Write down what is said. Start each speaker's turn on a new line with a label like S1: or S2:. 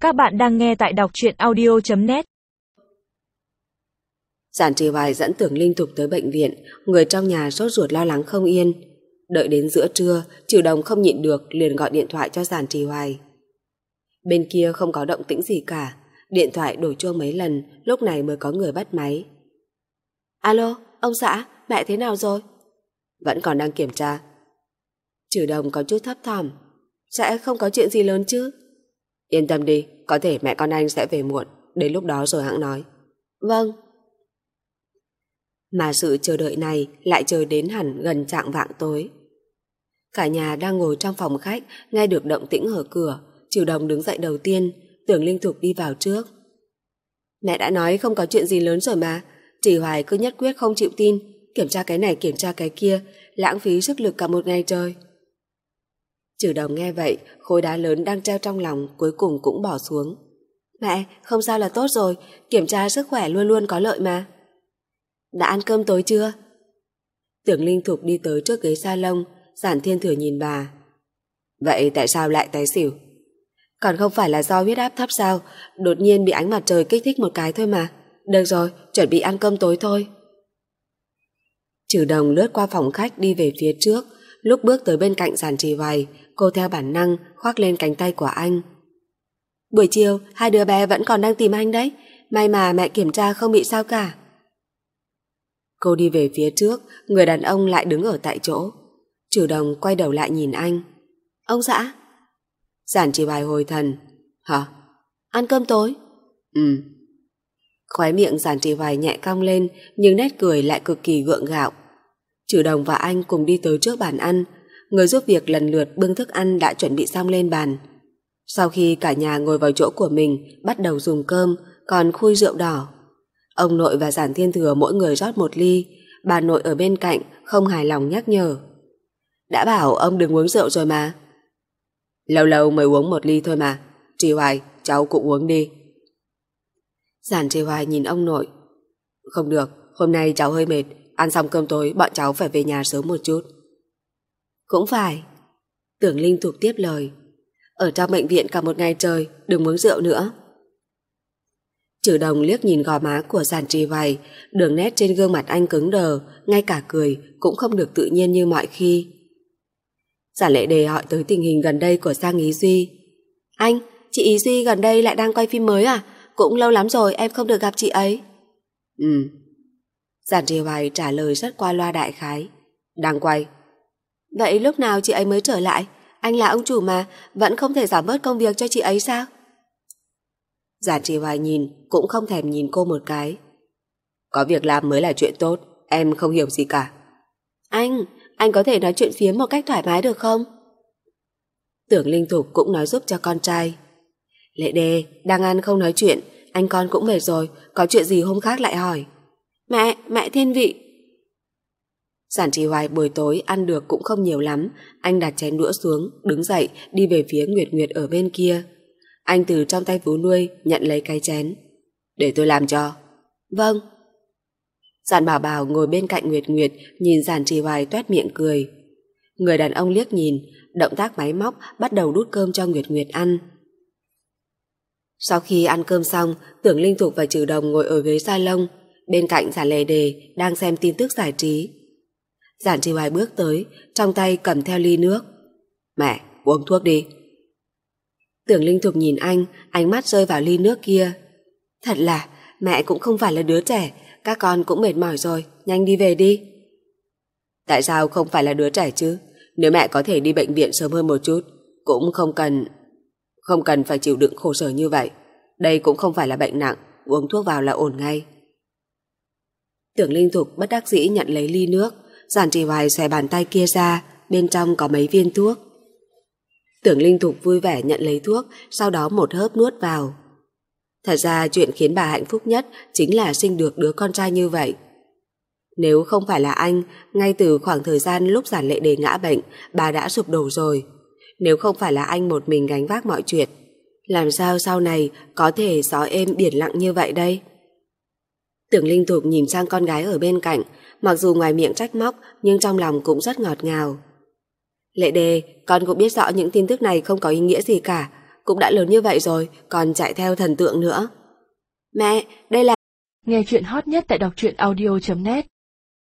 S1: Các bạn đang nghe tại đọc truyện audio.net.
S2: Giản Trì Hoài dẫn Tưởng Linh Thục tới bệnh viện, người trong nhà sốt ruột lo lắng không yên. Đợi đến giữa trưa, Trừ Đồng không nhịn được liền gọi điện thoại cho Giản Trì Hoài. Bên kia không có động tĩnh gì cả, điện thoại đổ chuông mấy lần, lúc này mới có người bắt máy. Alo, ông xã, mẹ thế nào rồi? Vẫn còn đang kiểm tra. Trừ Đồng có chút thấp thỏm. Sẽ không có chuyện gì lớn chứ? Yên tâm đi, có thể mẹ con anh sẽ về muộn, đến lúc đó rồi hẵng nói. Vâng. Mà sự chờ đợi này lại chờ đến hẳn gần chạng vạng tối. Cả nhà đang ngồi trong phòng khách, nghe được động tĩnh ở cửa. Trừ Đồng đứng dậy đầu tiên, Tưởng Linh Thục đi vào trước. Mẹ đã nói không có chuyện gì lớn rồi mà. Trì Hoài cứ nhất quyết không chịu tin, kiểm tra cái này kiểm tra cái kia, lãng phí sức lực cả một ngày trời. Trừ Đồng nghe vậy, khối đá lớn đang treo trong lòng cuối cùng cũng bỏ xuống. Mẹ, không sao là tốt rồi, kiểm tra sức khỏe luôn luôn có lợi mà. Đã ăn cơm tối chưa? Tưởng Linh Thục đi tới trước ghế salon, Giản Thiên Thừa nhìn bà. Vậy tại sao lại tái xỉu? Còn không phải là do huyết áp thấp sao, đột nhiên bị ánh mặt trời kích thích một cái thôi mà. Được rồi, chuẩn bị ăn cơm tối thôi. Trừ Đồng lướt qua phòng khách đi về phía trước, lúc bước tới bên cạnh Giản Trì Hoài, cô theo bản năng khoác lên cánh tay của anh. Buổi chiều, hai đứa bé vẫn còn đang tìm anh đấy, may mà mẹ kiểm tra không bị sao cả. Cô đi về phía trước, người đàn ông lại đứng ở tại chỗ. Trừ Đồng quay đầu lại nhìn anh. Ông xã? Giản Trì Hoài hồi thần. Hả? Ăn cơm tối? Khóe miệng Giản Trì Hoài nhẹ cong lên, nhưng nét cười lại cực kỳ gượng gạo. Trừ Đồng và anh cùng đi tới trước bàn ăn, người giúp việc lần lượt bưng thức ăn đã chuẩn bị xong lên bàn. Sau khi cả nhà ngồi vào chỗ của mình, bắt đầu dùng cơm, còn khui rượu đỏ. Ông nội và Giản Thiên Thừa mỗi người rót một ly, bà nội ở bên cạnh không hài lòng nhắc nhở. Đã bảo ông đừng uống rượu rồi mà. Lâu lâu mới uống một ly thôi mà. Trì Hoài, cháu cũng uống đi. Giản Trì Hoài nhìn ông nội. Không được, hôm nay cháu hơi mệt, ăn xong cơm tối bọn cháu phải về nhà sớm một chút. Cũng phải. Tưởng Linh Thục tiếp lời. Ở trong bệnh viện cả một ngày trời, đừng uống rượu nữa. Trừ Đồng liếc nhìn gò má của Giản Trì Hoài, đường nét trên gương mặt anh cứng đờ, ngay cả cười cũng không được tự nhiên như mọi khi. Giản Lệ Đề hỏi tới tình hình gần đây của Giang Ý Duy. Anh, chị Ý Duy gần đây lại đang quay phim mới à? Cũng lâu lắm rồi em không được gặp chị ấy. Giản Trì Hoài trả lời rất qua loa đại khái. Đang quay. Vậy lúc nào chị ấy mới trở lại? Anh là ông chủ mà, vẫn không thể giảm bớt công việc cho chị ấy sao? Giản Trì Hoài nhìn, cũng không thèm nhìn cô một cái. Có việc làm mới là chuyện tốt, em không hiểu gì cả. Anh có thể nói chuyện phiếm một cách thoải mái được không? Tưởng Linh Thục cũng nói giúp cho con trai. Lệ Đề, đang ăn không nói chuyện, anh con cũng mệt rồi, có chuyện gì hôm khác lại hỏi. Mẹ thiên vị. Giản Trì Hoài buổi tối ăn được cũng không nhiều lắm, anh đặt chén đũa xuống, đứng dậy, đi về phía Nguyệt Nguyệt ở bên kia. Anh từ trong tay vú nuôi nhận lấy cái chén. Để tôi làm cho. Vâng. Giản Bảo Bảo ngồi bên cạnh Nguyệt Nguyệt, nhìn Giản Trì Hoài toét miệng cười. Người đàn ông liếc nhìn, động tác máy móc bắt đầu đút cơm cho Nguyệt Nguyệt ăn. Sau khi ăn cơm xong, Tưởng Linh Thục và Trừ Đồng ngồi ở ghế salon, bên cạnh Giản Lệ Đề đang xem tin tức giải trí. Giản Trì Hoài bước tới, trong tay cầm theo ly nước. Mẹ, uống thuốc đi. Tưởng Linh Thục nhìn anh, ánh mắt rơi vào ly nước kia. Thật là, mẹ cũng không phải là đứa trẻ, các con cũng mệt mỏi rồi, nhanh đi về đi. Tại sao không phải là đứa trẻ chứ? Nếu mẹ có thể đi bệnh viện sớm hơn một chút, cũng không cần phải chịu đựng khổ sở như vậy. Đây cũng không phải là bệnh nặng, uống thuốc vào là ổn ngay. Tưởng Linh Thục bất đắc dĩ nhận lấy ly nước, Giản Trì Hoài xòe bàn tay kia ra, bên trong có mấy viên thuốc. Tưởng Linh Thục vui vẻ nhận lấy thuốc, sau đó một hớp nuốt vào. Thật ra chuyện khiến bà hạnh phúc nhất chính là sinh được đứa con trai như vậy. Nếu không phải là anh, ngay từ khoảng thời gian lúc Giản Lệ Đề ngã bệnh, bà đã sụp đổ rồi. Nếu không phải là anh một mình gánh vác mọi chuyện, làm sao sau này có thể gió êm biển lặng như vậy đây? Tưởng Linh Thục nhìn sang con gái ở bên cạnh, mặc dù ngoài miệng trách móc nhưng trong lòng cũng rất ngọt ngào. Lệ Đề, con cũng biết rõ những tin tức này không có ý nghĩa gì cả, cũng đã lớn như vậy rồi, còn chạy theo thần tượng nữa. Mẹ, đây là...
S1: Nghe chuyện hot nhất tại đọc truyện audio.net